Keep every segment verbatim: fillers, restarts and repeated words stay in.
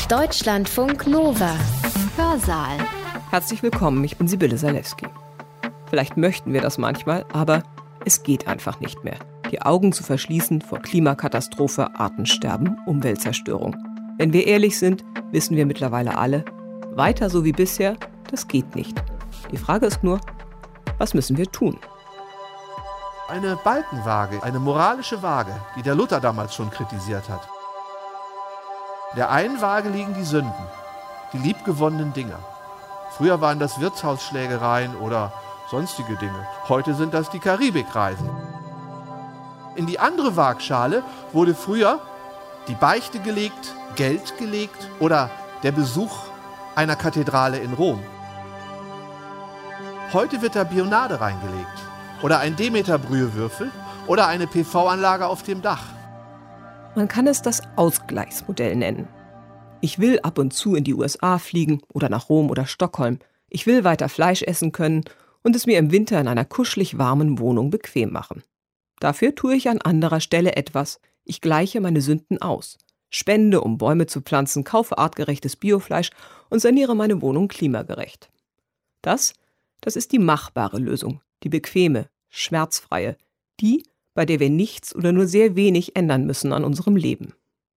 Deutschlandfunk Nova. Hörsaal. Herzlich willkommen, ich bin Sibylle Salewski. Vielleicht möchten wir das manchmal, aber es geht einfach nicht mehr. Die Augen zu verschließen vor Klimakatastrophe, Artensterben, Umweltzerstörung. Wenn wir ehrlich sind, wissen wir mittlerweile alle, weiter so wie bisher, das geht nicht. Die Frage ist nur, was müssen wir tun? Eine Balkenwaage, eine moralische Waage, die der Luther damals schon kritisiert hat. In der einen Waage liegen die Sünden, die liebgewonnenen Dinge. Früher waren das Wirtshausschlägereien oder sonstige Dinge. Heute sind das die Karibikreisen. In die andere Waagschale wurde früher die Beichte gelegt, Geld gelegt oder der Besuch einer Kathedrale in Rom. Heute wird da Bionade reingelegt oder ein Demeter-Brühewürfel oder eine P V-Anlage auf dem Dach. Man kann es das Ausgleichsmodell nennen. Ich will ab und zu in die U S A fliegen oder nach Rom oder Stockholm. Ich will weiter Fleisch essen können und es mir im Winter in einer kuschelig warmen Wohnung bequem machen. Dafür tue ich an anderer Stelle etwas. Ich gleiche meine Sünden aus. Spende, um Bäume zu pflanzen, kaufe artgerechtes Biofleisch und saniere meine Wohnung klimagerecht. Das, das ist die machbare Lösung, die bequeme, schmerzfreie, die, bei der wir nichts oder nur sehr wenig ändern müssen an unserem Leben.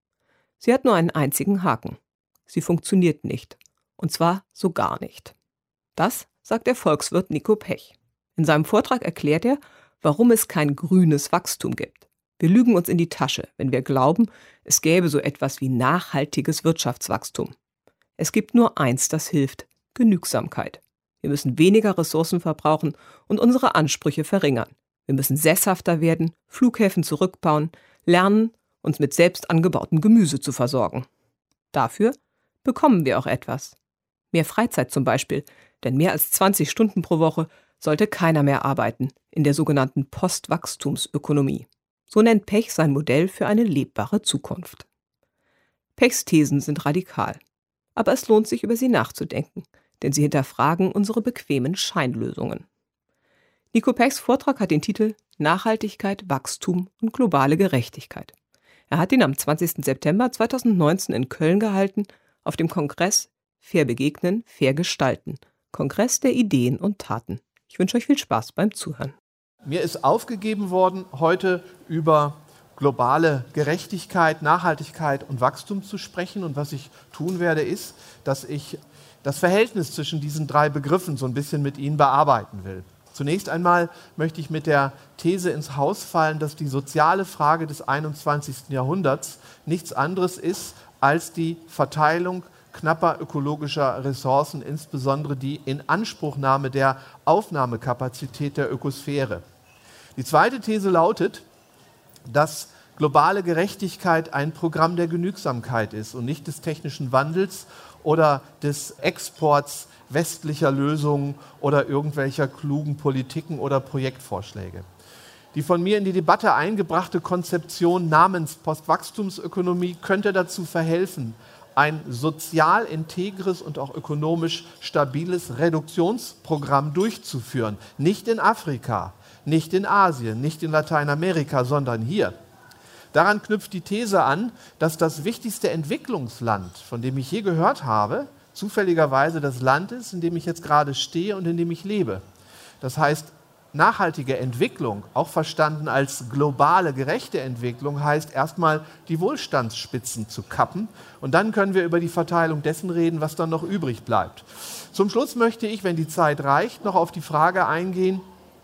Sie hat nur einen einzigen Haken. Sie funktioniert nicht. Und zwar so gar nicht. Das sagt der Volkswirt Nico Pech. In seinem Vortrag erklärt er, warum es kein grünes Wachstum gibt. Wir lügen uns in die Tasche, wenn wir glauben, es gäbe so etwas wie nachhaltiges Wirtschaftswachstum. Es gibt nur eins, das hilft: Genügsamkeit. Wir müssen weniger Ressourcen verbrauchen und unsere Ansprüche verringern. Wir müssen sesshafter werden, Flughäfen zurückbauen, lernen, uns mit selbst angebautem Gemüse zu versorgen. Dafür bekommen wir auch etwas. Mehr Freizeit zum Beispiel, denn mehr als zwanzig Stunden pro Woche sollte keiner mehr arbeiten in der sogenannten Postwachstumsökonomie. So nennt Pech sein Modell für eine lebbare Zukunft. Pechs Thesen sind radikal. Aber es lohnt sich, über sie nachzudenken, denn sie hinterfragen unsere bequemen Scheinlösungen. Nico Pechs Vortrag hat den Titel Nachhaltigkeit, Wachstum und globale Gerechtigkeit. Er hat ihn am zwanzigsten September zweitausendneunzehn in Köln gehalten, auf dem Kongress Fair begegnen, fair gestalten. Kongress der Ideen und Taten. Ich wünsche euch viel Spaß beim Zuhören. Mir ist aufgegeben worden, heute über globale Gerechtigkeit, Nachhaltigkeit und Wachstum zu sprechen. Und was ich tun werde, ist, dass ich das Verhältnis zwischen diesen drei Begriffen so ein bisschen mit Ihnen bearbeiten will. Zunächst einmal möchte ich mit der These ins Haus fallen, dass die soziale Frage des einundzwanzigsten Jahrhunderts nichts anderes ist als die Verteilung knapper ökologischer Ressourcen, insbesondere die Inanspruchnahme der Aufnahmekapazität der Ökosphäre. Die zweite These lautet, dass globale Gerechtigkeit ein Programm der Genügsamkeit ist und nicht des technischen Wandels oder des Exports westlicher Lösungen oder irgendwelcher klugen Politiken oder Projektvorschläge. Die von mir in die Debatte eingebrachte Konzeption namens Postwachstumsökonomie könnte dazu verhelfen, ein sozial integres und auch ökonomisch stabiles Reduktionsprogramm durchzuführen. Nicht in Afrika, nicht in Asien, nicht in Lateinamerika, sondern hier. Daran knüpft die These an, dass das wichtigste Entwicklungsland, von dem ich je gehört habe, zufälligerweise das Land ist, in dem ich jetzt gerade stehe und in dem ich lebe. Das heißt, nachhaltige Entwicklung, auch verstanden als globale, gerechte Entwicklung, heißt erstmal die Wohlstandsspitzen zu kappen. Und dann können wir über die Verteilung dessen reden, was dann noch übrig bleibt. Zum Schluss möchte ich, wenn die Zeit reicht, noch auf die Frage eingehen,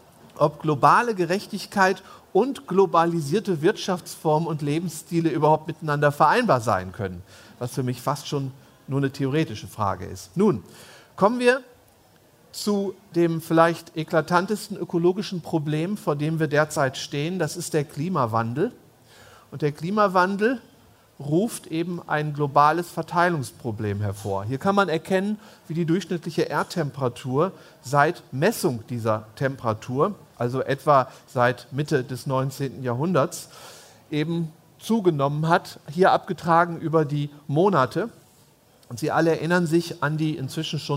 ob globale Gerechtigkeit und globalisierte Wirtschaftsformen und Lebensstile überhaupt miteinander vereinbar sein können, was für mich fast schon nur eine theoretische Frage ist. Nun, kommen wir zu dem vielleicht eklatantesten ökologischen Problem, vor dem wir derzeit stehen. Das ist der Klimawandel. Und der Klimawandel ruft eben ein globales Verteilungsproblem hervor. Hier kann man erkennen, wie die durchschnittliche Erdtemperatur seit Messung dieser Temperatur, also etwa seit Mitte des neunzehnten Jahrhunderts, eben zugenommen hat, hier abgetragen über die Monate. Und Sie alle erinnern sich an die inzwischen schon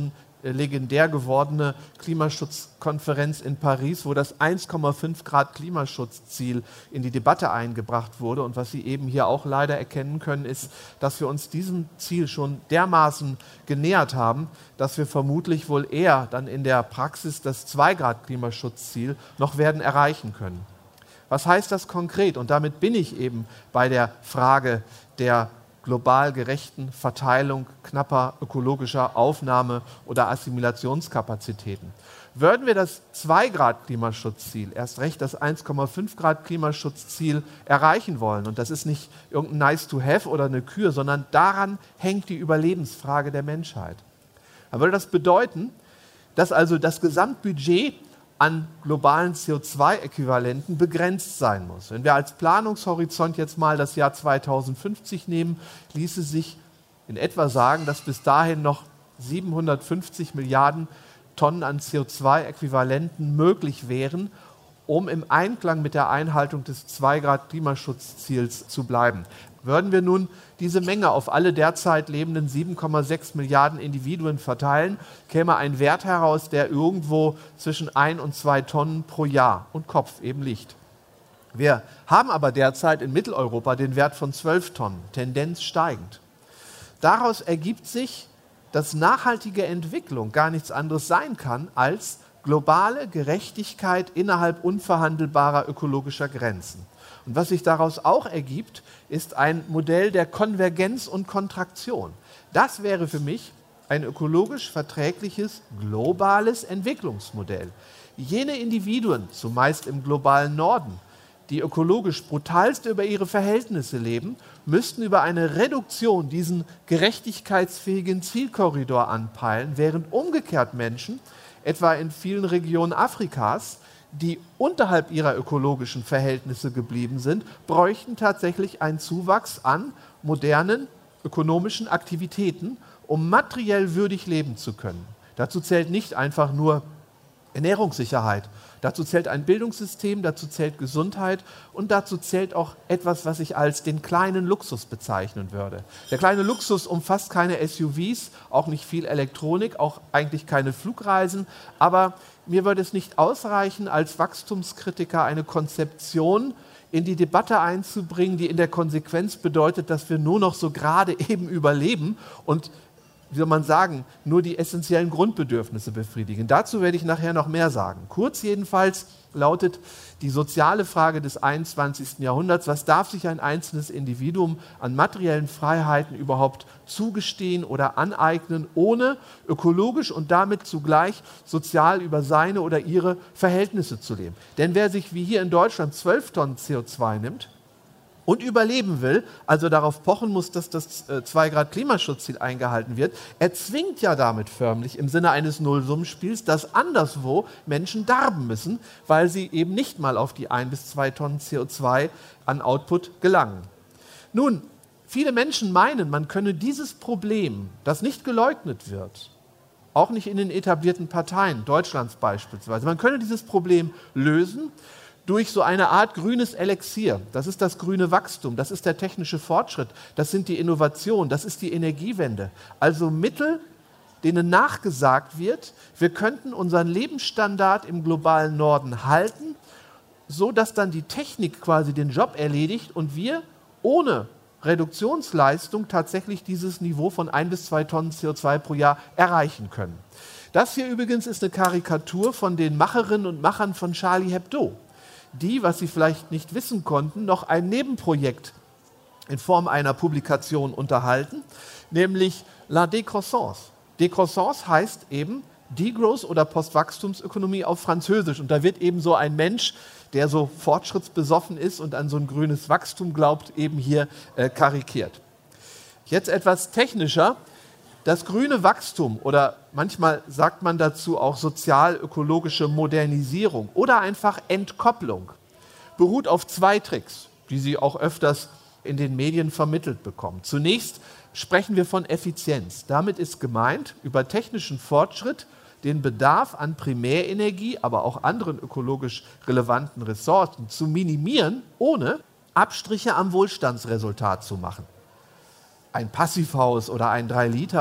legendär gewordene Klimaschutzkonferenz in Paris, wo das eins Komma fünf Grad Klimaschutzziel in die Debatte eingebracht wurde. Und was Sie eben hier auch leider erkennen können, ist, dass wir uns diesem Ziel schon dermaßen genähert haben, dass wir vermutlich wohl eher dann in der Praxis das zwei Grad Klimaschutzziel noch werden erreichen können. Was heißt das konkret? Und damit bin ich eben bei der Frage der global gerechten Verteilung knapper ökologischer Aufnahme- oder Assimilationskapazitäten. Würden wir das zwei Grad Klimaschutzziel, erst recht das eins Komma fünf Grad Klimaschutzziel erreichen wollen, und das ist nicht irgendein nice to have oder eine Kür, sondern daran hängt die Überlebensfrage der Menschheit, dann würde das bedeuten, dass also das Gesamtbudget an globalen C O zwei Äquivalenten begrenzt sein muss. Wenn wir als Planungshorizont jetzt mal das Jahr zweitausendfünfzig nehmen, ließe sich in etwa sagen, dass bis dahin noch siebenhundertfünfzig Milliarden Tonnen an C O zwei Äquivalenten möglich wären, um im Einklang mit der Einhaltung des zwei Grad Klimaschutzziels zu bleiben. Würden wir nun diese Menge auf alle derzeit lebenden sieben Komma sechs Milliarden Individuen verteilen, käme ein Wert heraus, der irgendwo zwischen ein und zwei Tonnen pro Jahr und Kopf eben liegt. Wir haben aber derzeit in Mitteleuropa den Wert von zwölf Tonnen, Tendenz steigend. Daraus ergibt sich, dass nachhaltige Entwicklung gar nichts anderes sein kann als globale Gerechtigkeit innerhalb unverhandelbarer ökologischer Grenzen. Und was sich daraus auch ergibt, ist ein Modell der Konvergenz und Kontraktion. Das wäre für mich ein ökologisch verträgliches, globales Entwicklungsmodell. Jene Individuen, zumeist im globalen Norden, die ökologisch brutalst über ihre Verhältnisse leben, müssten über eine Reduktion diesen gerechtigkeitsfähigen Zielkorridor anpeilen, während umgekehrt Menschen, etwa in vielen Regionen Afrikas, die unterhalb ihrer ökologischen Verhältnisse geblieben sind, bräuchten tatsächlich einen Zuwachs an modernen ökonomischen Aktivitäten, um materiell würdig leben zu können. Dazu zählt nicht einfach nur Ernährungssicherheit, dazu zählt ein Bildungssystem, dazu zählt Gesundheit und dazu zählt auch etwas, was ich als den kleinen Luxus bezeichnen würde. Der kleine Luxus umfasst keine S U Vs, auch nicht viel Elektronik, auch eigentlich keine Flugreisen, aber mir würde es nicht ausreichen, als Wachstumskritiker eine Konzeption in die Debatte einzubringen, die in der Konsequenz bedeutet, dass wir nur noch so gerade eben überleben und, wie soll man sagen, nur die essentiellen Grundbedürfnisse befriedigen. Dazu werde ich nachher noch mehr sagen. Kurz jedenfalls lautet die soziale Frage des einundzwanzigsten Jahrhunderts, was darf sich ein einzelnes Individuum an materiellen Freiheiten überhaupt zugestehen oder aneignen, ohne ökologisch und damit zugleich sozial über seine oder ihre Verhältnisse zu leben. Denn wer sich wie hier in Deutschland zwölf Tonnen C O zwei nimmt, und überleben will, also darauf pochen muss, dass das zwei Grad Klimaschutzziel eingehalten wird, erzwingt ja damit förmlich im Sinne eines Nullsummenspiels, dass anderswo Menschen darben müssen, weil sie eben nicht mal auf die ein bis zwei Tonnen C O zwei an Output gelangen. Nun, viele Menschen meinen, man könne dieses Problem, das nicht geleugnet wird, auch nicht in den etablierten Parteien, Deutschlands beispielsweise, man könne dieses Problem lösen durch so eine Art grünes Elixier. Das ist das grüne Wachstum, das ist der technische Fortschritt, das sind die Innovationen, das ist die Energiewende. Also Mittel, denen nachgesagt wird, wir könnten unseren Lebensstandard im globalen Norden halten, so dass dann die Technik quasi den Job erledigt und wir ohne Reduktionsleistung tatsächlich dieses Niveau von ein bis zwei Tonnen C O zwei pro Jahr erreichen können. Das hier übrigens ist eine Karikatur von den Macherinnen und Machern von Charlie Hebdo, die, was Sie vielleicht nicht wissen konnten, noch ein Nebenprojekt in Form einer Publikation unterhalten, nämlich La Décroissance. Décroissance heißt eben Degrowth oder Postwachstumsökonomie auf Französisch. Und da wird eben so ein Mensch, der so fortschrittsbesoffen ist und an so ein grünes Wachstum glaubt, eben hier äh, karikiert. Jetzt etwas technischer. Das grüne Wachstum oder manchmal sagt man dazu auch sozial-ökologische Modernisierung oder einfach Entkopplung beruht auf zwei Tricks, die Sie auch öfters in den Medien vermittelt bekommen. Zunächst sprechen wir von Effizienz. Damit ist gemeint, über technischen Fortschritt den Bedarf an Primärenergie, aber auch anderen ökologisch relevanten Ressourcen zu minimieren, ohne Abstriche am Wohlstandsresultat zu machen. Ein Passivhaus oder ein drei Liter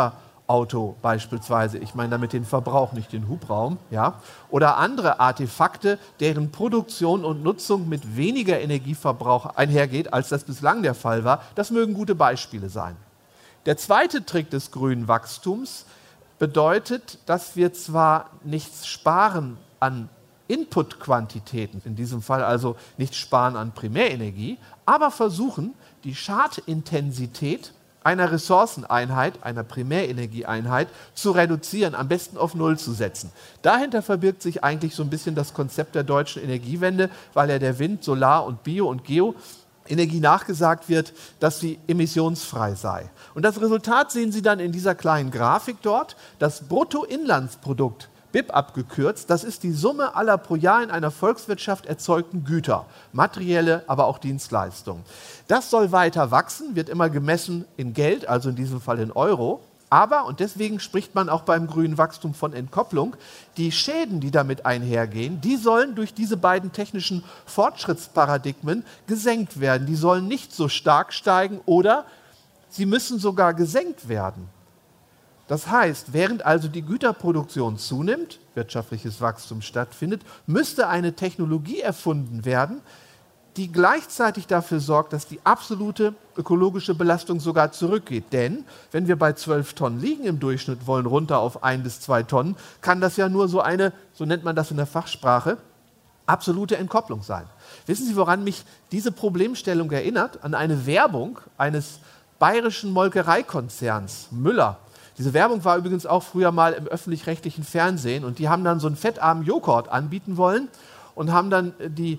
Auto beispielsweise. Ich meine damit den Verbrauch, nicht den Hubraum. Ja? Oder andere Artefakte, deren Produktion und Nutzung mit weniger Energieverbrauch einhergeht, als das bislang der Fall war. Das mögen gute Beispiele sein. Der zweite Trick des grünen Wachstums bedeutet, dass wir zwar nichts sparen an Inputquantitäten, in diesem Fall also nicht sparen an Primärenergie, aber versuchen, die Schadintensität einer Ressourceneinheit, einer Primärenergieeinheit zu reduzieren, am besten auf Null zu setzen. Dahinter verbirgt sich eigentlich so ein bisschen das Konzept der deutschen Energiewende, weil ja der Wind, Solar- und Bio- und Geoenergie nachgesagt wird, dass sie emissionsfrei sei. Und das Resultat sehen Sie dann in dieser kleinen Grafik dort, das Bruttoinlandsprodukt, B I P abgekürzt, das ist die Summe aller pro Jahr in einer Volkswirtschaft erzeugten Güter, materielle, aber auch Dienstleistungen. Das soll weiter wachsen, wird immer gemessen in Geld, also in diesem Fall in Euro. Aber, und deswegen spricht man auch beim grünen Wachstum von Entkopplung, die Schäden, die damit einhergehen, die sollen durch diese beiden technischen Fortschrittsparadigmen gesenkt werden. Die sollen nicht so stark steigen oder sie müssen sogar gesenkt werden. Das heißt, während also die Güterproduktion zunimmt, wirtschaftliches Wachstum stattfindet, müsste eine Technologie erfunden werden, die gleichzeitig dafür sorgt, dass die absolute ökologische Belastung sogar zurückgeht. Denn wenn wir bei zwölf Tonnen liegen im Durchschnitt, wollen runter auf ein bis zwei Tonnen, kann das ja nur so eine, so nennt man das in der Fachsprache, absolute Entkopplung sein. Wissen Sie, woran mich diese Problemstellung erinnert? An eine Werbung eines bayerischen Molkereikonzerns, Müller. Diese Werbung war übrigens auch früher mal im öffentlich-rechtlichen Fernsehen und die haben dann so einen fettarmen Joghurt anbieten wollen und haben dann die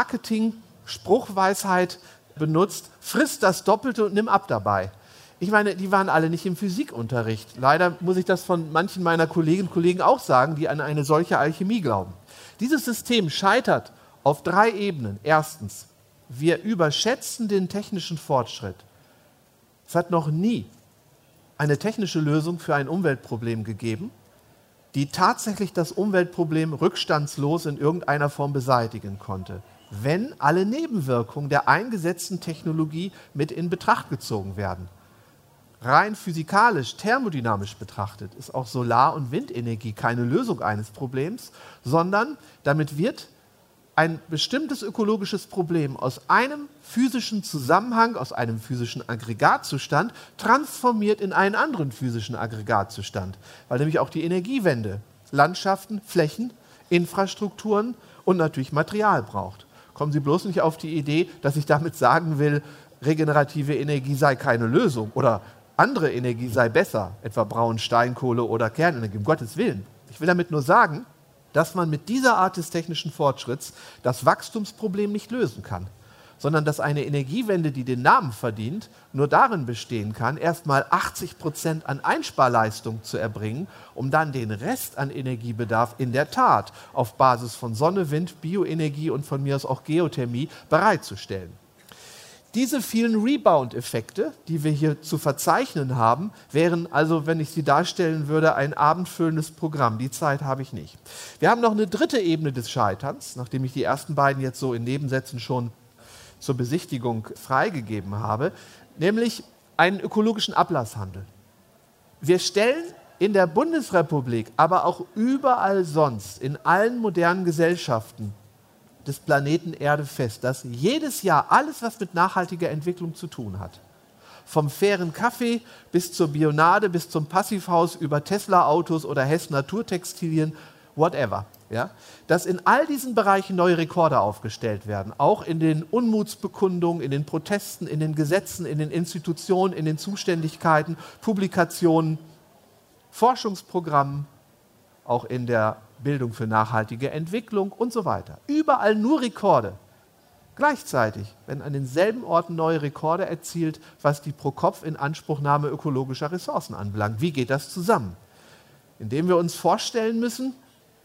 Marketing-Spruchweisheit benutzt, friss das Doppelte und nimm ab dabei. Ich meine, die waren alle nicht im Physikunterricht. Leider muss ich das von manchen meiner Kolleginnen und Kollegen auch sagen, die an eine solche Alchemie glauben. Dieses System scheitert auf drei Ebenen. Erstens, wir überschätzen den technischen Fortschritt. Es hat noch nie eine technische Lösung für ein Umweltproblem gegeben, die tatsächlich das Umweltproblem rückstandslos in irgendeiner Form beseitigen konnte, wenn alle Nebenwirkungen der eingesetzten Technologie mit in Betracht gezogen werden. Rein physikalisch, thermodynamisch betrachtet ist auch Solar- und Windenergie keine Lösung eines Problems, sondern damit wird ein bestimmtes ökologisches Problem aus einem physischen Zusammenhang, aus einem physischen Aggregatzustand transformiert in einen anderen physischen Aggregatzustand, weil nämlich auch die Energiewende Landschaften, Flächen, Infrastrukturen und natürlich Material braucht. Kommen Sie bloß nicht auf die Idee, dass ich damit sagen will, regenerative Energie sei keine Lösung oder andere Energie sei besser, etwa Braun, Steinkohle oder Kernenergie, um Gottes Willen. Ich will damit nur sagen, dass man mit dieser Art des technischen Fortschritts das Wachstumsproblem nicht lösen kann, sondern dass eine Energiewende, die den Namen verdient, nur darin bestehen kann, erstmal achtzig Prozent an Einsparleistung zu erbringen, um dann den Rest an Energiebedarf in der Tat auf Basis von Sonne, Wind, Bioenergie und von mir aus auch Geothermie bereitzustellen. Diese vielen Rebound-Effekte, die wir hier zu verzeichnen haben, wären also, wenn ich sie darstellen würde, ein abendfüllendes Programm. Die Zeit habe ich nicht. Wir haben noch eine dritte Ebene des Scheiterns, nachdem ich die ersten beiden jetzt so in Nebensätzen schon zur Besichtigung freigegeben habe, nämlich einen ökologischen Ablasshandel. Wir stellen in der Bundesrepublik, aber auch überall sonst, in allen modernen Gesellschaften des Planeten Erde fest, dass jedes Jahr alles, was mit nachhaltiger Entwicklung zu tun hat, vom fairen Kaffee bis zur Bionade, bis zum Passivhaus, über Tesla-Autos oder Hess Naturtextilien, whatever, ja, dass in all diesen Bereichen neue Rekorde aufgestellt werden, auch in den Unmutsbekundungen, in den Protesten, in den Gesetzen, in den Institutionen, in den Zuständigkeiten, Publikationen, Forschungsprogrammen, auch in der Bildung für nachhaltige Entwicklung und so weiter. Überall nur Rekorde. Gleichzeitig werden an denselben Orten neue Rekorde erzielt, was die Pro-Kopf-Inanspruchnahme ökologischer Ressourcen anbelangt. Wie geht das zusammen? Indem wir uns vorstellen müssen,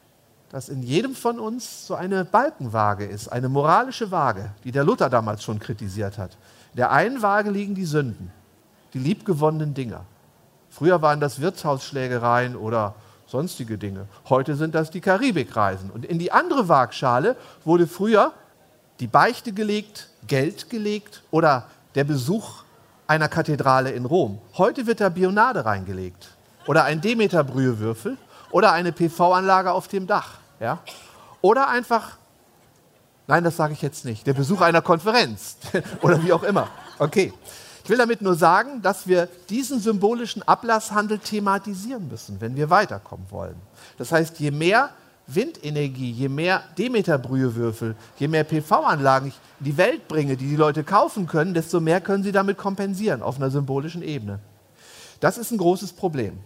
dass in jedem von uns so eine Balkenwaage ist, eine moralische Waage, die der Luther damals schon kritisiert hat. In der einen Waage liegen die Sünden, die liebgewonnenen Dinge. Früher waren das Wirtshausschlägereien oder sonstige Dinge. Heute sind das die Karibikreisen. Und in die andere Waagschale wurde früher die Beichte gelegt, Geld gelegt oder der Besuch einer Kathedrale in Rom. Heute wird da Bionade reingelegt. oder ein Demeter-Brühewürfel oder eine P V-Anlage auf dem Dach. Ja? Oder einfach, nein, das sage ich jetzt nicht, der Besuch einer Konferenz oder wie auch immer. Okay. Ich will damit nur sagen, dass wir diesen symbolischen Ablasshandel thematisieren müssen, wenn wir weiterkommen wollen. Das heißt, je mehr Windenergie, je mehr Demeter-Brühewürfel, je mehr P V-Anlagen ich in die Welt bringe, die die Leute kaufen können, desto mehr können sie damit kompensieren auf einer symbolischen Ebene. Das ist ein großes Problem.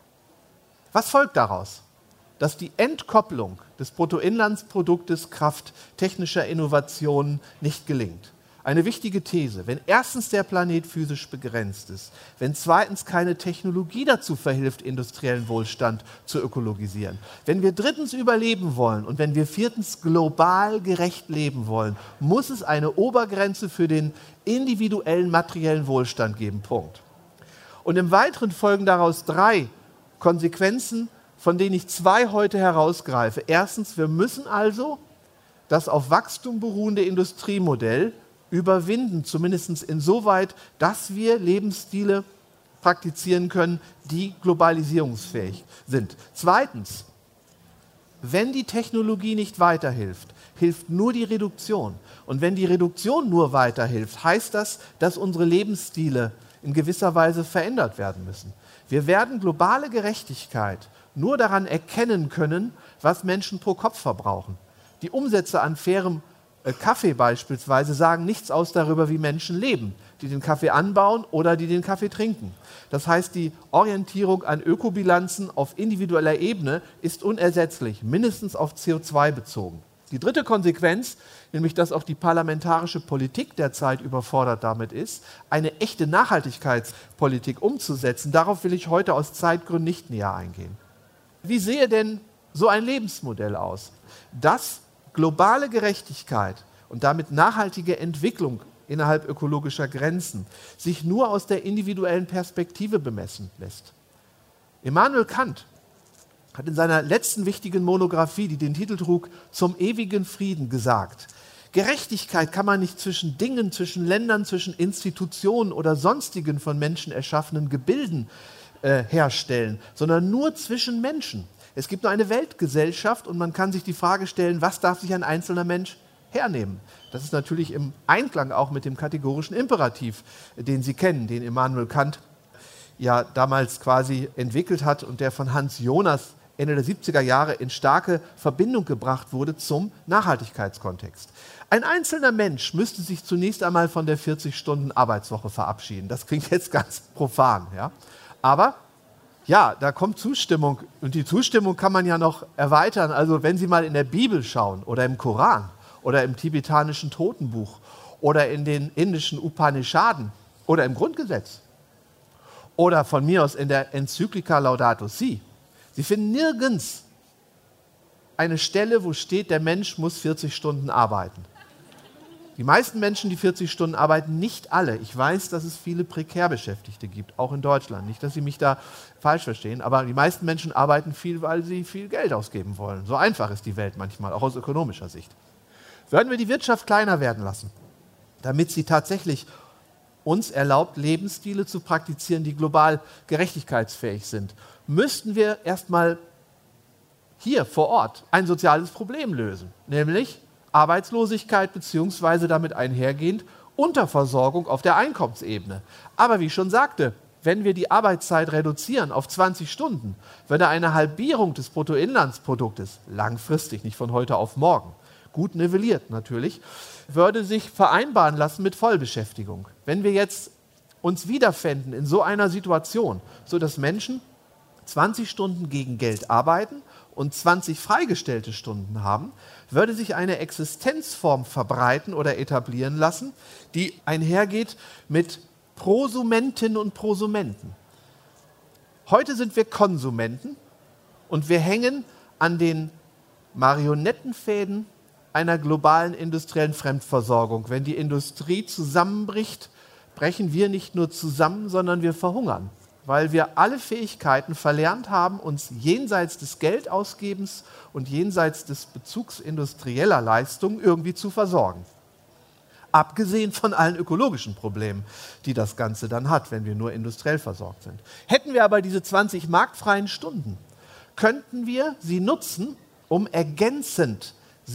Was folgt daraus? Dass die Entkopplung des Bruttoinlandsproduktes Kraft technischer Innovationen nicht gelingt. Eine wichtige These. Wenn erstens der Planet physisch begrenzt ist, wenn zweitens keine Technologie dazu verhilft, industriellen Wohlstand zu ökologisieren, wenn wir drittens überleben wollen und wenn wir viertens global gerecht leben wollen, muss es eine Obergrenze für den individuellen materiellen Wohlstand geben. Punkt. Und im Weiteren folgen daraus drei Konsequenzen, von denen ich zwei heute herausgreife. Erstens, wir müssen also das auf Wachstum beruhende Industriemodell überwinden, zumindest insoweit, dass wir Lebensstile praktizieren können, die globalisierungsfähig sind. Zweitens, wenn die Technologie nicht weiterhilft, hilft nur die Reduktion. Und wenn die Reduktion nur weiterhilft, heißt das, dass unsere Lebensstile in gewisser Weise verändert werden müssen. Wir werden globale Gerechtigkeit nur daran erkennen können, was Menschen pro Kopf verbrauchen. Die Umsätze an fairem Kaffee beispielsweise sagen nichts aus darüber, wie Menschen leben, die den Kaffee anbauen oder die den Kaffee trinken. Das heißt, die Orientierung an Ökobilanzen auf individueller Ebene ist unersetzlich, mindestens auf C O zwei bezogen. Die dritte Konsequenz, nämlich dass auch die parlamentarische Politik derzeit überfordert damit ist, eine echte Nachhaltigkeitspolitik umzusetzen. Darauf will ich heute aus Zeitgründen nicht näher eingehen. Wie sehe denn so ein Lebensmodell aus, das globale Gerechtigkeit und damit nachhaltige Entwicklung innerhalb ökologischer Grenzen sich nur aus der individuellen Perspektive bemessen lässt? Immanuel Kant hat in seiner letzten wichtigen Monographie, die den Titel trug, Zum ewigen Frieden, gesagt: Gerechtigkeit kann man nicht zwischen Dingen, zwischen Ländern, zwischen Institutionen oder sonstigen von Menschen erschaffenen Gebilden äh, herstellen, sondern nur zwischen Menschen. Es gibt nur eine Weltgesellschaft und man kann sich die Frage stellen, was darf sich ein einzelner Mensch hernehmen? Das ist natürlich im Einklang auch mit dem kategorischen Imperativ, den Sie kennen, den Immanuel Kant ja damals quasi entwickelt hat und der von Hans Jonas Ende der siebziger Jahre in starke Verbindung gebracht wurde zum Nachhaltigkeitskontext. Ein einzelner Mensch müsste sich zunächst einmal von der vierzig-Stunden-Arbeitswoche verabschieden. Das klingt jetzt ganz profan, ja? Aber ja, da kommt Zustimmung und die Zustimmung kann man ja noch erweitern. Also wenn Sie mal in der Bibel schauen oder im Koran oder im tibetanischen Totenbuch oder in den indischen Upanishaden oder im Grundgesetz oder von mir aus in der Enzyklika Laudato Si, Sie finden nirgends eine Stelle, wo steht, der Mensch muss vierzig Stunden arbeiten. Die meisten Menschen, die vierzig Stunden arbeiten, nicht alle. Ich weiß, dass es viele prekär Beschäftigte gibt, auch in Deutschland. Nicht, dass Sie mich da falsch verstehen, aber die meisten Menschen arbeiten viel, weil sie viel Geld ausgeben wollen. So einfach ist die Welt manchmal, auch aus ökonomischer Sicht. Würden wir die Wirtschaft kleiner werden lassen, damit sie tatsächlich uns erlaubt, Lebensstile zu praktizieren, die global gerechtigkeitsfähig sind, müssten wir erstmal hier vor Ort ein soziales Problem lösen, nämlich Arbeitslosigkeit bzw. damit einhergehend Unterversorgung auf der Einkommensebene. Aber wie ich schon sagte, wenn wir die Arbeitszeit reduzieren auf zwanzig Stunden, würde eine Halbierung des Bruttoinlandsproduktes, langfristig, nicht von heute auf morgen, gut nivelliert natürlich, würde sich vereinbaren lassen mit Vollbeschäftigung. Wenn wir jetzt uns wiederfänden in so einer Situation, sodass Menschen zwanzig Stunden gegen Geld arbeiten und zwanzig freigestellte Stunden haben, würde sich eine Existenzform verbreiten oder etablieren lassen, die einhergeht mit Prosumentinnen und Prosumenten. Heute sind wir Konsumenten und wir hängen an den Marionettenfäden einer globalen industriellen Fremdversorgung. Wenn die Industrie zusammenbricht, brechen wir nicht nur zusammen, sondern wir verhungern, weil wir alle Fähigkeiten verlernt haben, uns jenseits des Geldausgebens und jenseits des Bezugs industrieller Leistungen irgendwie zu versorgen. Abgesehen von allen ökologischen Problemen, die das Ganze dann hat, wenn wir nur industriell versorgt sind. Hätten wir aber diese zwanzig marktfreien Stunden, könnten wir sie nutzen, um ergänzend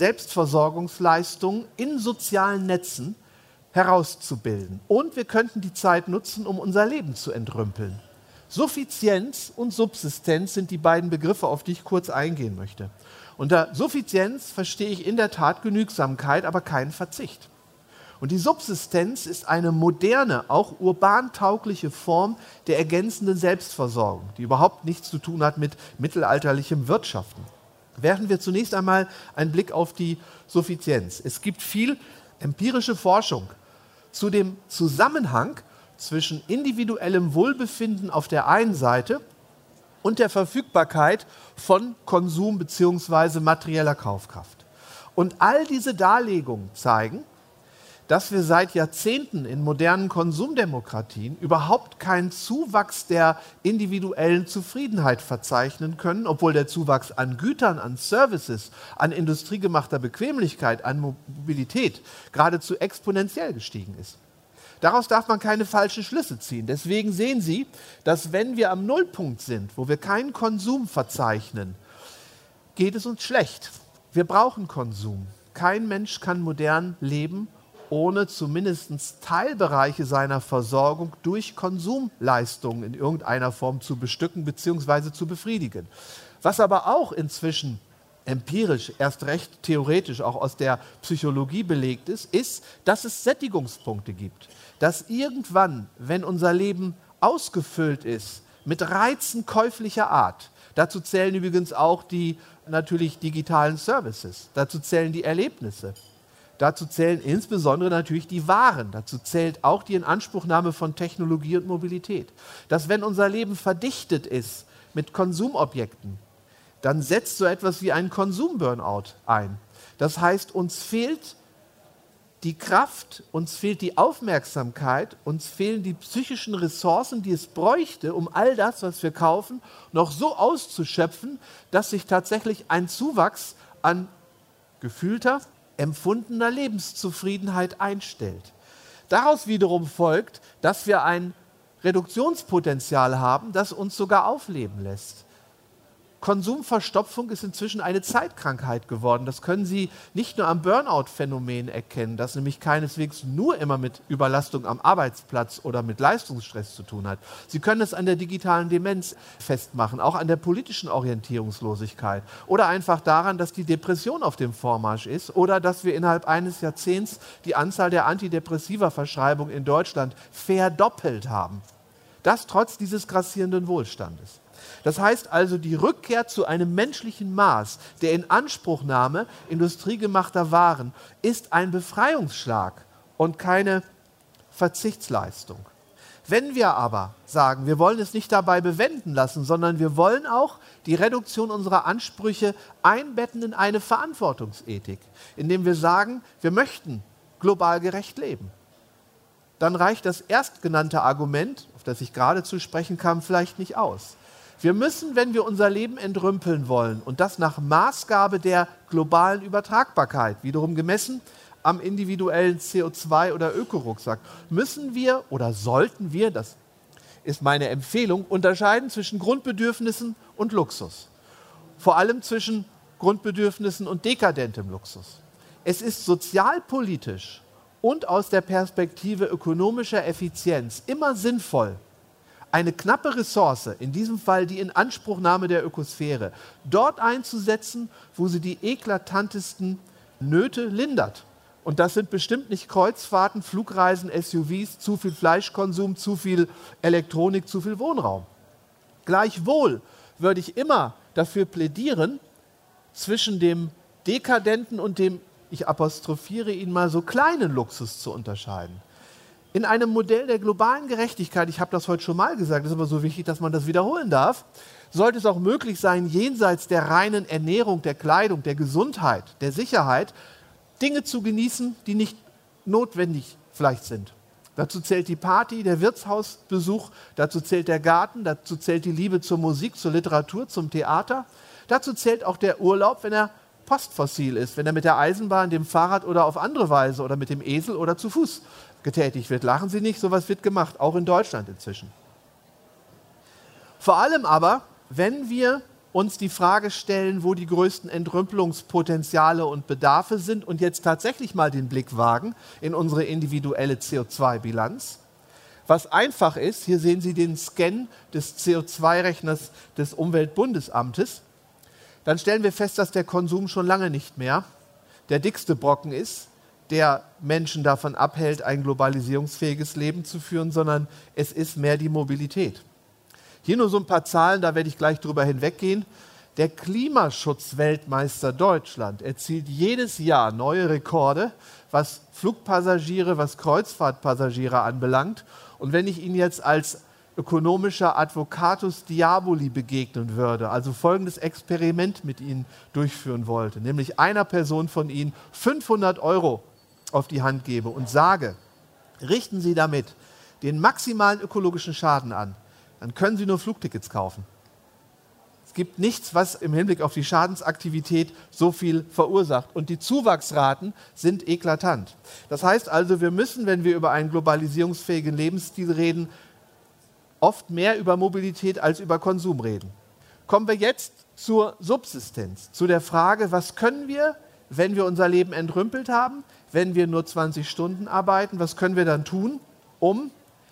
Selbstversorgungsleistungen in sozialen Netzen herauszubilden. Und wir könnten die Zeit nutzen, um unser Leben zu entrümpeln. Suffizienz und Subsistenz sind die beiden Begriffe, auf die ich kurz eingehen möchte. Unter Suffizienz verstehe ich in der Tat Genügsamkeit, aber keinen Verzicht. Und die Subsistenz ist eine moderne, auch urban taugliche Form der ergänzenden Selbstversorgung, die überhaupt nichts zu tun hat mit mittelalterlichem Wirtschaften. Werfen wir zunächst einmal einen Blick auf die Suffizienz. Es gibt viel empirische Forschung zu dem Zusammenhang zwischen individuellem Wohlbefinden auf der einen Seite und der Verfügbarkeit von Konsum bzw. materieller Kaufkraft. Und all diese Darlegungen zeigen, dass wir seit Jahrzehnten in modernen Konsumdemokratien überhaupt keinen Zuwachs der individuellen Zufriedenheit verzeichnen können, obwohl der Zuwachs an Gütern, an Services, an industriegemachter Bequemlichkeit, an Mobilität geradezu exponentiell gestiegen ist. Daraus darf man keine falschen Schlüsse ziehen. Deswegen sehen Sie, dass wenn wir am Nullpunkt sind, wo wir keinen Konsum verzeichnen, geht es uns schlecht. Wir brauchen Konsum. Kein Mensch kann modern leben, ohne zumindest Teilbereiche seiner Versorgung durch Konsumleistungen in irgendeiner Form zu bestücken bzw. zu befriedigen. Was aber auch inzwischen empirisch, erst recht theoretisch auch aus der Psychologie belegt ist, ist, dass es Sättigungspunkte gibt. Dass irgendwann, wenn unser Leben ausgefüllt ist mit Reizen käuflicher Art, dazu zählen übrigens auch die natürlich digitalen Services, dazu zählen die Erlebnisse, dazu zählen insbesondere natürlich die Waren, dazu zählt auch die Inanspruchnahme von Technologie und Mobilität. Dass wenn unser Leben verdichtet ist mit Konsumobjekten, dann setzt so etwas wie ein Konsum-Burnout ein. Das heißt, uns fehlt die Kraft, uns fehlt die Aufmerksamkeit, uns fehlen die psychischen Ressourcen, die es bräuchte, um all das, was wir kaufen, noch so auszuschöpfen, dass sich tatsächlich ein Zuwachs an gefühlter, empfundener Lebenszufriedenheit einstellt. Daraus wiederum folgt, dass wir ein Reduktionspotenzial haben, das uns sogar aufleben lässt. Konsumverstopfung ist inzwischen eine Zeitkrankheit geworden. Das können Sie nicht nur am Burnout-Phänomen erkennen, das nämlich keineswegs nur immer mit Überlastung am Arbeitsplatz oder mit Leistungsstress zu tun hat. Sie können es an der digitalen Demenz festmachen, auch an der politischen Orientierungslosigkeit oder einfach daran, dass die Depression auf dem Vormarsch ist oder dass wir innerhalb eines Jahrzehnts die Anzahl der Antidepressiva-Verschreibungen in Deutschland verdoppelt haben. Das trotz dieses grassierenden Wohlstandes. Das heißt also, die Rückkehr zu einem menschlichen Maß der Inanspruchnahme industriegemachter Waren ist ein Befreiungsschlag und keine Verzichtsleistung. Wenn wir aber sagen, wir wollen es nicht dabei bewenden lassen, sondern wir wollen auch die Reduktion unserer Ansprüche einbetten in eine Verantwortungsethik, indem wir sagen, wir möchten global gerecht leben, dann reicht das erstgenannte Argument, auf das ich gerade zu sprechen kam, vielleicht nicht aus. Wir müssen, wenn wir unser Leben entrümpeln wollen, und das nach Maßgabe der globalen Übertragbarkeit, wiederum gemessen am individuellen C O zwei- oder Ökorucksack, müssen wir oder sollten wir, das ist meine Empfehlung, unterscheiden zwischen Grundbedürfnissen und Luxus. Vor allem zwischen Grundbedürfnissen und dekadentem Luxus. Es ist sozialpolitisch und aus der Perspektive ökonomischer Effizienz immer sinnvoll, eine knappe Ressource, in diesem Fall die Inanspruchnahme der Ökosphäre, dort einzusetzen, wo sie die eklatantesten Nöte lindert. Und das sind bestimmt nicht Kreuzfahrten, Flugreisen, S U Vs, zu viel Fleischkonsum, zu viel Elektronik, zu viel Wohnraum. Gleichwohl würde ich immer dafür plädieren, zwischen dem dekadenten und dem, ich apostrophiere ihn mal, so kleinen Luxus zu unterscheiden. In einem Modell der globalen Gerechtigkeit, ich habe das heute schon mal gesagt, ist aber so wichtig, dass man das wiederholen darf, sollte es auch möglich sein, jenseits der reinen Ernährung, der Kleidung, der Gesundheit, der Sicherheit, Dinge zu genießen, die nicht notwendig vielleicht sind. Dazu zählt die Party, der Wirtshausbesuch, dazu zählt der Garten, dazu zählt die Liebe zur Musik, zur Literatur, zum Theater. Dazu zählt auch der Urlaub, wenn er Postfossil ist, wenn er mit der Eisenbahn, dem Fahrrad oder auf andere Weise oder mit dem Esel oder zu Fuß getätigt wird. Lachen Sie nicht, sowas wird gemacht, auch in Deutschland inzwischen. Vor allem aber, wenn wir uns die Frage stellen, wo die größten Entrümpelungspotenziale und Bedarfe sind und jetzt tatsächlich mal den Blick wagen in unsere individuelle C O zwei Bilanz, was einfach ist, hier sehen Sie den Scan des C O zwei Rechners des Umweltbundesamtes, dann stellen wir fest, dass der Konsum schon lange nicht mehr der dickste Brocken ist, der Menschen davon abhält, ein globalisierungsfähiges Leben zu führen, sondern es ist mehr die Mobilität. Hier nur so ein paar Zahlen, da werde ich gleich drüber hinweggehen. Der Klimaschutzweltmeister Deutschland erzielt jedes Jahr neue Rekorde, was Flugpassagiere, was Kreuzfahrtpassagiere anbelangt. Und wenn ich Ihnen jetzt als ökonomischer Advocatus Diaboli begegnen würde, also folgendes Experiment mit Ihnen durchführen wollte, nämlich einer Person von Ihnen fünfhundert Euro auf die Hand gebe und sage, richten Sie damit den maximalen ökologischen Schaden an, dann können Sie nur Flugtickets kaufen. Es gibt nichts, was im Hinblick auf die Schadensaktivität so viel verursacht. Und die Zuwachsraten sind eklatant. Das heißt also, wir müssen, wenn wir über einen globalisierungsfähigen Lebensstil reden, oft mehr über Mobilität als über Konsum reden. Kommen wir jetzt zur Subsistenz, zu der Frage, was können wir, wenn wir unser Leben entrümpelt haben, wenn wir nur zwanzig Stunden arbeiten, was können wir dann tun, um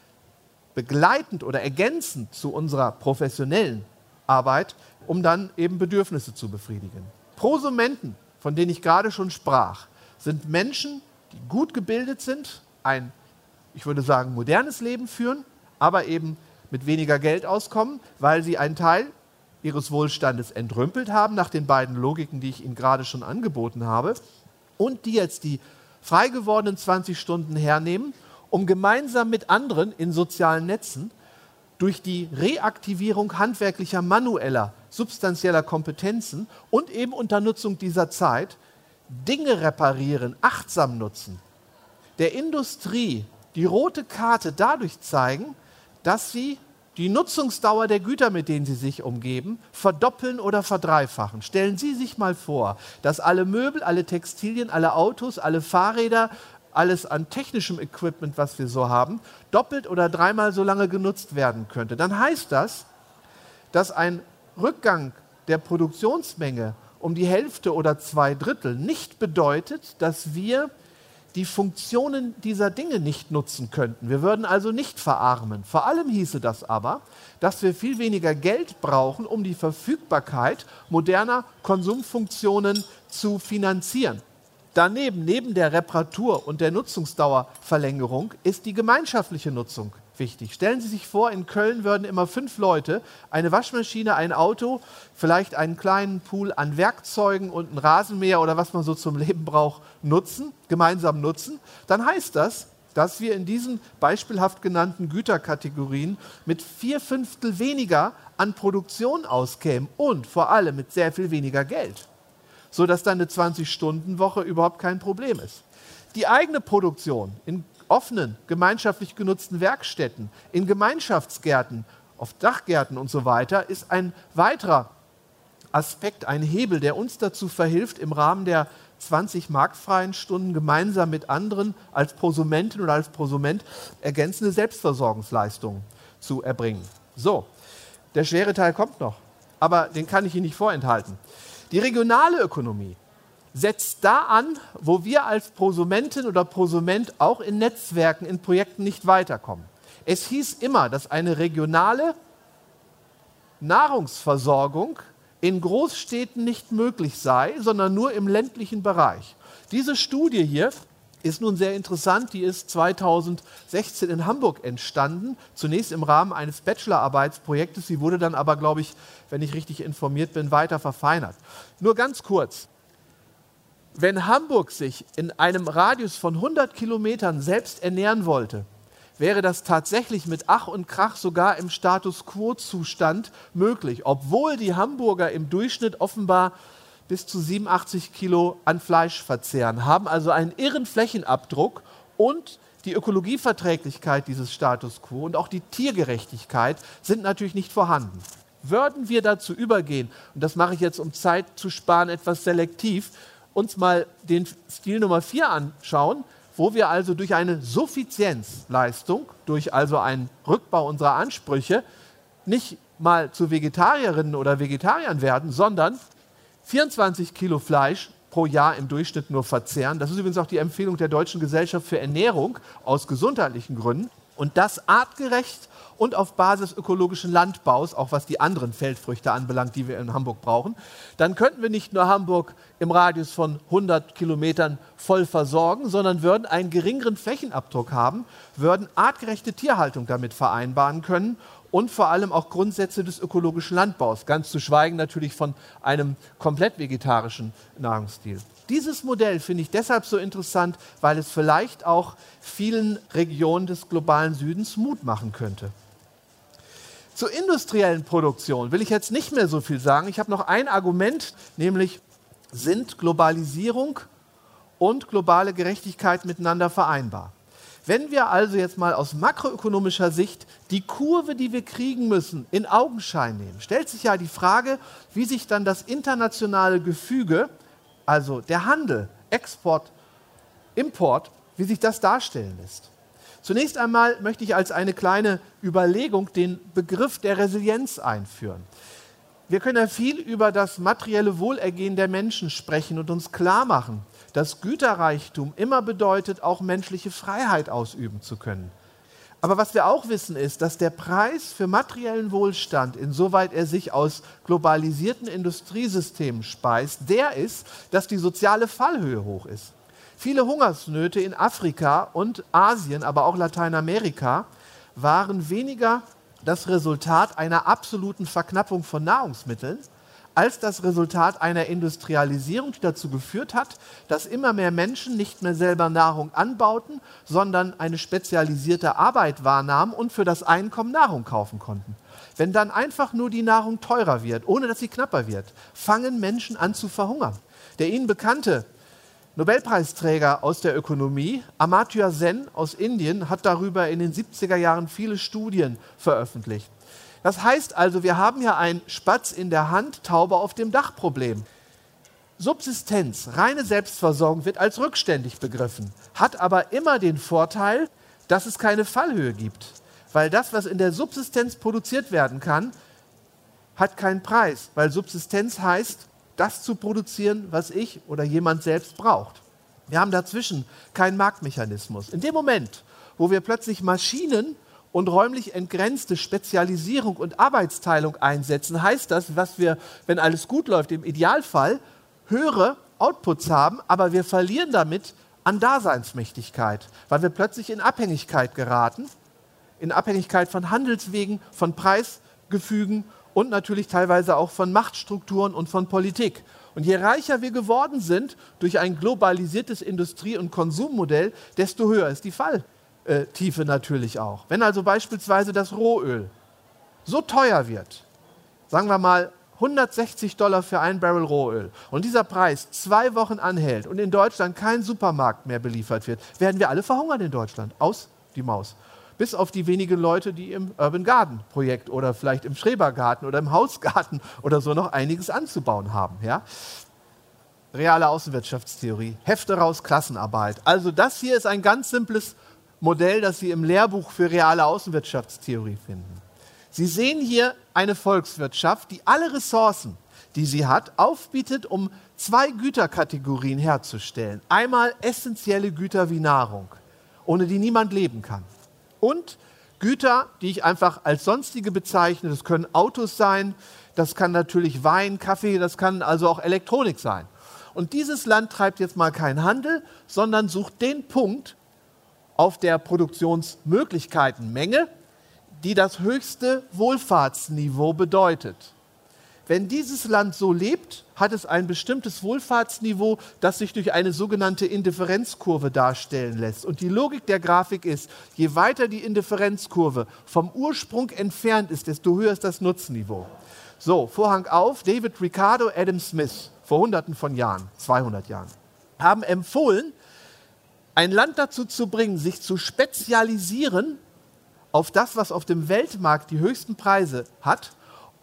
begleitend oder ergänzend zu unserer professionellen Arbeit, um dann eben Bedürfnisse zu befriedigen. Prosumenten, von denen ich gerade schon sprach, sind Menschen, die gut gebildet sind, ein, ich würde sagen, modernes Leben führen, aber eben mit weniger Geld auskommen, weil sie einen Teil ihres Wohlstandes entrümpelt haben, nach den beiden Logiken, die ich Ihnen gerade schon angeboten habe, und die jetzt die frei gewordenen zwanzig Stunden hernehmen, um gemeinsam mit anderen in sozialen Netzen durch die Reaktivierung handwerklicher, manueller, substanzieller Kompetenzen und eben unter Nutzung dieser Zeit Dinge reparieren, achtsam nutzen, der Industrie die rote Karte dadurch zeigen, dass sie die Nutzungsdauer der Güter, mit denen sie sich umgeben, verdoppeln oder verdreifachen. Stellen Sie sich mal vor, dass alle Möbel, alle Textilien, alle Autos, alle Fahrräder, alles an technischem Equipment, was wir so haben, doppelt oder dreimal so lange genutzt werden könnte. Dann heißt das, dass ein Rückgang der Produktionsmenge um die Hälfte oder zwei Drittel nicht bedeutet, dass wir die Funktionen dieser Dinge nicht nutzen könnten. Wir würden also nicht verarmen. Vor allem hieße das aber, dass wir viel weniger Geld brauchen, um die Verfügbarkeit moderner Konsumfunktionen zu finanzieren. Daneben, neben der Reparatur und der Nutzungsdauerverlängerung, ist die gemeinschaftliche Nutzung wichtig. Stellen Sie sich vor, in Köln würden immer fünf Leute eine Waschmaschine, ein Auto, vielleicht einen kleinen Pool an Werkzeugen und einen Rasenmäher oder was man so zum Leben braucht, nutzen, gemeinsam nutzen. Dann heißt das, dass wir in diesen beispielhaft genannten Güterkategorien mit vier Fünftel weniger an Produktion auskämen und vor allem mit sehr viel weniger Geld, sodass dann eine zwanzig-Stunden-Woche überhaupt kein Problem ist. Die eigene Produktion in offenen, gemeinschaftlich genutzten Werkstätten, in Gemeinschaftsgärten, auf Dachgärten und so weiter, ist ein weiterer Aspekt, ein Hebel, der uns dazu verhilft, im Rahmen der zwanzig marktfreien Stunden gemeinsam mit anderen als Prosumentin oder als Prosument ergänzende Selbstversorgungsleistungen zu erbringen. So, der schwere Teil kommt noch, aber den kann ich Ihnen nicht vorenthalten. Die regionale Ökonomie setzt da an, wo wir als Prosumentin oder Prosument auch in Netzwerken, in Projekten nicht weiterkommen. Es hieß immer, dass eine regionale Nahrungsversorgung in Großstädten nicht möglich sei, sondern nur im ländlichen Bereich. Diese Studie hier ist nun sehr interessant, die ist zweitausendsechzehn in Hamburg entstanden, zunächst im Rahmen eines Bachelorarbeitsprojektes, sie wurde dann aber, glaube ich, wenn ich richtig informiert bin, weiter verfeinert. Nur ganz kurz. Wenn Hamburg sich in einem Radius von hundert Kilometern selbst ernähren wollte, wäre das tatsächlich mit Ach und Krach sogar im Status-Quo-Zustand möglich, obwohl die Hamburger im Durchschnitt offenbar bis zu siebenundachtzig Kilo an Fleisch verzehren, haben also einen irren Flächenabdruck und die Ökologieverträglichkeit dieses Status Quo und auch die Tiergerechtigkeit sind natürlich nicht vorhanden. würden wir dazu übergehen, und das mache ich jetzt, um Zeit zu sparen, etwas selektiv, uns mal den Stil Nummer vier anschauen, wo wir also durch eine Suffizienzleistung, durch also einen Rückbau unserer Ansprüche, nicht mal zu Vegetarierinnen oder Vegetariern werden, sondern vierundzwanzig Kilo Fleisch pro Jahr im Durchschnitt nur verzehren. Das ist übrigens auch die Empfehlung der Deutschen Gesellschaft für Ernährung aus gesundheitlichen Gründen. Und das artgerecht und auf Basis ökologischen Landbaus, auch was die anderen Feldfrüchte anbelangt, die wir in Hamburg brauchen, dann könnten wir nicht nur Hamburg im Radius von hundert Kilometern voll versorgen, sondern würden einen geringeren Flächenabdruck haben, würden artgerechte Tierhaltung damit vereinbaren können und vor allem auch Grundsätze des ökologischen Landbaus, ganz zu schweigen natürlich von einem komplett vegetarischen Nahrungsstil. Dieses Modell finde ich deshalb so interessant, weil es vielleicht auch vielen Regionen des globalen Südens Mut machen könnte. Zur industriellen Produktion will ich jetzt nicht mehr so viel sagen. Ich habe noch ein Argument, nämlich sind Globalisierung und globale Gerechtigkeit miteinander vereinbar. Wenn wir also jetzt mal aus makroökonomischer Sicht die Kurve, die wir kriegen müssen, in Augenschein nehmen, stellt sich ja die Frage, wie sich dann das internationale Gefüge, also der Handel, Export, Import, wie sich das darstellen lässt. Zunächst einmal möchte ich als eine kleine Überlegung den Begriff der Resilienz einführen. Wir können ja viel über das materielle Wohlergehen der Menschen sprechen und uns klar machen, dass Güterreichtum immer bedeutet, auch menschliche Freiheit ausüben zu können. Aber was wir auch wissen ist, dass der Preis für materiellen Wohlstand, insoweit er sich aus globalisierten Industriesystemen speist, der ist, dass die soziale Fallhöhe hoch ist. Viele Hungersnöte in Afrika und Asien, aber auch Lateinamerika, waren weniger das Resultat einer absoluten Verknappung von Nahrungsmitteln, als das Resultat einer Industrialisierung, die dazu geführt hat, dass immer mehr Menschen nicht mehr selber Nahrung anbauten, sondern eine spezialisierte Arbeit wahrnahmen und für das Einkommen Nahrung kaufen konnten. Wenn dann einfach nur die Nahrung teurer wird, ohne dass sie knapper wird, fangen Menschen an zu verhungern. Der Ihnen bekannte Nobelpreisträger aus der Ökonomie, Amartya Sen aus Indien, hat darüber in den siebziger Jahren viele Studien veröffentlicht. Das heißt also, wir haben ja ein Spatz in der Hand, Taube auf dem Dach Problem. Subsistenz, reine Selbstversorgung wird als rückständig begriffen, hat aber immer den Vorteil, dass es keine Fallhöhe gibt. Weil das, was in der Subsistenz produziert werden kann, hat keinen Preis. Weil Subsistenz heißt, das zu produzieren, was ich oder jemand selbst braucht. Wir haben dazwischen keinen Marktmechanismus. In dem Moment, wo wir plötzlich Maschinen und räumlich entgrenzte Spezialisierung und Arbeitsteilung einsetzen, heißt das, was wir, wenn alles gut läuft, im Idealfall höhere Outputs haben, aber wir verlieren damit an Daseinsmächtigkeit, weil wir plötzlich in Abhängigkeit geraten, in Abhängigkeit von Handelswegen, von Preisgefügen und natürlich teilweise auch von Machtstrukturen und von Politik. Und je reicher wir geworden sind durch ein globalisiertes Industrie- und Konsummodell, desto höher ist die Falltiefe natürlich auch. Wenn also beispielsweise das Rohöl so teuer wird, sagen wir mal hundertsechzig Dollar für ein Barrel Rohöl, und dieser Preis zwei Wochen anhält und in Deutschland kein Supermarkt mehr beliefert wird, werden wir alle verhungern in Deutschland, aus die Maus. Bis auf die wenigen Leute, die im Urban Garden Projekt oder vielleicht im Schrebergarten oder im Hausgarten oder so noch einiges anzubauen haben. Ja? Reale Außenwirtschaftstheorie, Hefte raus, Klassenarbeit. Also das hier ist ein ganz simples Modell, das Sie im Lehrbuch für reale Außenwirtschaftstheorie finden. Sie sehen hier eine Volkswirtschaft, die alle Ressourcen, die sie hat, aufbietet, um zwei Güterkategorien herzustellen. Einmal essentielle Güter wie Nahrung, ohne die niemand leben kann. Und Güter, die ich einfach als sonstige bezeichne, das können Autos sein, das kann natürlich Wein, Kaffee, das kann also auch Elektronik sein. Und dieses Land treibt jetzt mal keinen Handel, sondern sucht den Punkt auf der Produktionsmöglichkeitenmenge, die das höchste Wohlfahrtsniveau bedeutet. Wenn dieses Land so lebt, hat es ein bestimmtes Wohlfahrtsniveau, das sich durch eine sogenannte Indifferenzkurve darstellen lässt. Und die Logik der Grafik ist, je weiter die Indifferenzkurve vom Ursprung entfernt ist, desto höher ist das Nutzniveau. So, Vorhang auf, David Ricardo, Adam Smith, vor hunderten von Jahren, zweihundert Jahren, haben empfohlen, ein Land dazu zu bringen, sich zu spezialisieren auf das, was auf dem Weltmarkt die höchsten Preise hat,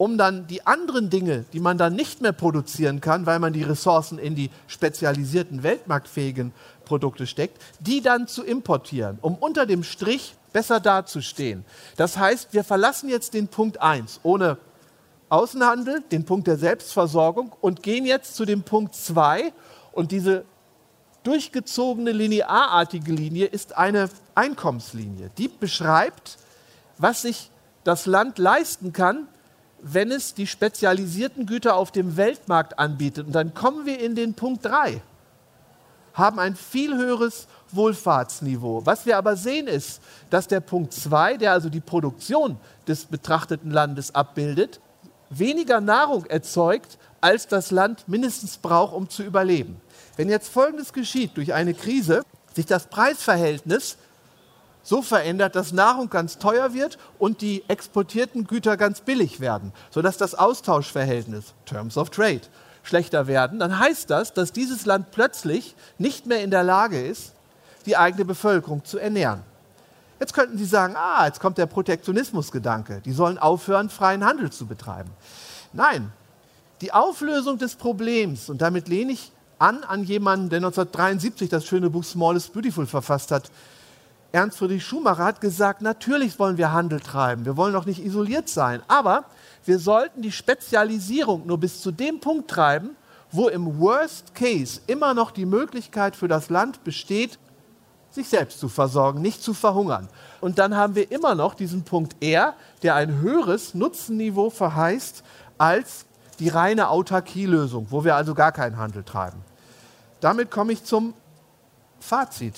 um dann die anderen Dinge, die man dann nicht mehr produzieren kann, weil man die Ressourcen in die spezialisierten, weltmarktfähigen Produkte steckt, die dann zu importieren, um unter dem Strich besser dazustehen. Das heißt, wir verlassen jetzt den Punkt eins ohne Außenhandel, den Punkt der Selbstversorgung und gehen jetzt zu dem Punkt zwei. Und diese durchgezogene linearartige Linie ist eine Einkommenslinie. Die beschreibt, was sich das Land leisten kann, wenn es die spezialisierten Güter auf dem Weltmarkt anbietet. Und dann kommen wir in den Punkt drei, haben ein viel höheres Wohlfahrtsniveau. Was wir aber sehen ist, dass der Punkt zwei, der also die Produktion des betrachteten Landes abbildet, weniger Nahrung erzeugt, als das Land mindestens braucht, um zu überleben. Wenn jetzt Folgendes geschieht, durch eine Krise, sich das Preisverhältnis so verändert, dass Nahrung ganz teuer wird und die exportierten Güter ganz billig werden, sodass das Austauschverhältnis, Terms of Trade, schlechter werden, dann heißt das, dass dieses Land plötzlich nicht mehr in der Lage ist, die eigene Bevölkerung zu ernähren. Jetzt könnten Sie sagen, ah, jetzt kommt der Protektionismusgedanke, die sollen aufhören, freien Handel zu betreiben. Nein, die Auflösung des Problems, und damit lehne ich an an jemanden, der neunzehnhundertdreiundsiebzig das schöne Buch Small is Beautiful verfasst hat. Ernst Friedrich Schumacher hat gesagt, natürlich wollen wir Handel treiben, wir wollen doch nicht isoliert sein, aber wir sollten die Spezialisierung nur bis zu dem Punkt treiben, wo im Worst Case immer noch die Möglichkeit für das Land besteht, sich selbst zu versorgen, nicht zu verhungern. Und dann haben wir immer noch diesen Punkt R, der ein höheres Nutzenniveau verheißt als die reine Autarkielösung, wo wir also gar keinen Handel treiben. Damit komme ich zum Fazit.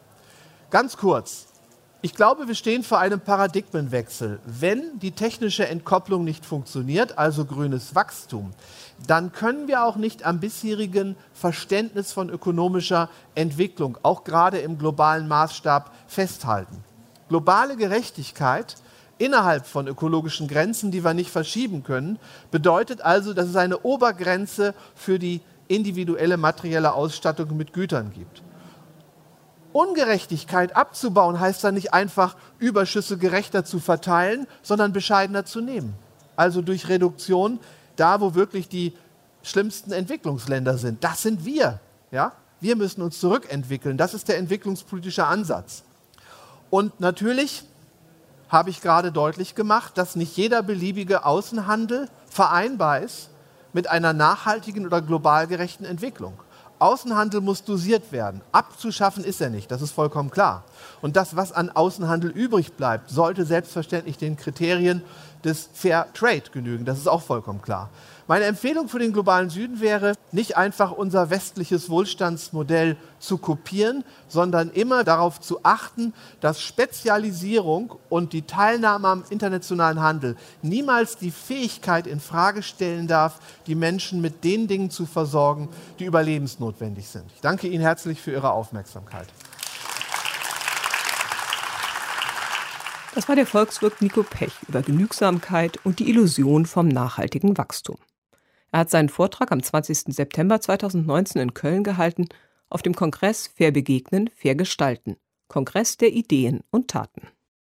Ganz kurz. Ich glaube, wir stehen vor einem Paradigmenwechsel. Wenn die technische Entkopplung nicht funktioniert, also grünes Wachstum, dann können wir auch nicht am bisherigen Verständnis von ökonomischer Entwicklung, auch gerade im globalen Maßstab, festhalten. Globale Gerechtigkeit innerhalb von ökologischen Grenzen, die wir nicht verschieben können, bedeutet also, dass es eine Obergrenze für die individuelle materielle Ausstattung mit Gütern gibt. Ungerechtigkeit abzubauen heißt dann nicht einfach, Überschüsse gerechter zu verteilen, sondern bescheidener zu nehmen. Also durch Reduktion da, wo wirklich die schlimmsten Entwicklungsländer sind. Das sind wir. Ja? Wir müssen uns zurückentwickeln. Das ist der entwicklungspolitische Ansatz. Und natürlich habe ich gerade deutlich gemacht, dass nicht jeder beliebige Außenhandel vereinbar ist mit einer nachhaltigen oder global gerechten Entwicklung. Außenhandel muss dosiert werden. Abzuschaffen ist er nicht, das ist vollkommen klar. Und das, was an Außenhandel übrig bleibt, sollte selbstverständlich den Kriterien des Fair Trade genügen. Das ist auch vollkommen klar. Meine Empfehlung für den globalen Süden wäre, nicht einfach unser westliches Wohlstandsmodell zu kopieren, sondern immer darauf zu achten, dass Spezialisierung und die Teilnahme am internationalen Handel niemals die Fähigkeit in Frage stellen darf, die Menschen mit den Dingen zu versorgen, die überlebensnotwendig sind. Ich danke Ihnen herzlich für Ihre Aufmerksamkeit. Das war der Volkswirt Nico Pech über Genügsamkeit und die Illusion vom nachhaltigen Wachstum. Er hat seinen Vortrag am zwanzigsten September zweitausendneunzehn in Köln gehalten, auf dem Kongress Fair Begegnen, Fair Gestalten, Kongress der Ideen und Taten.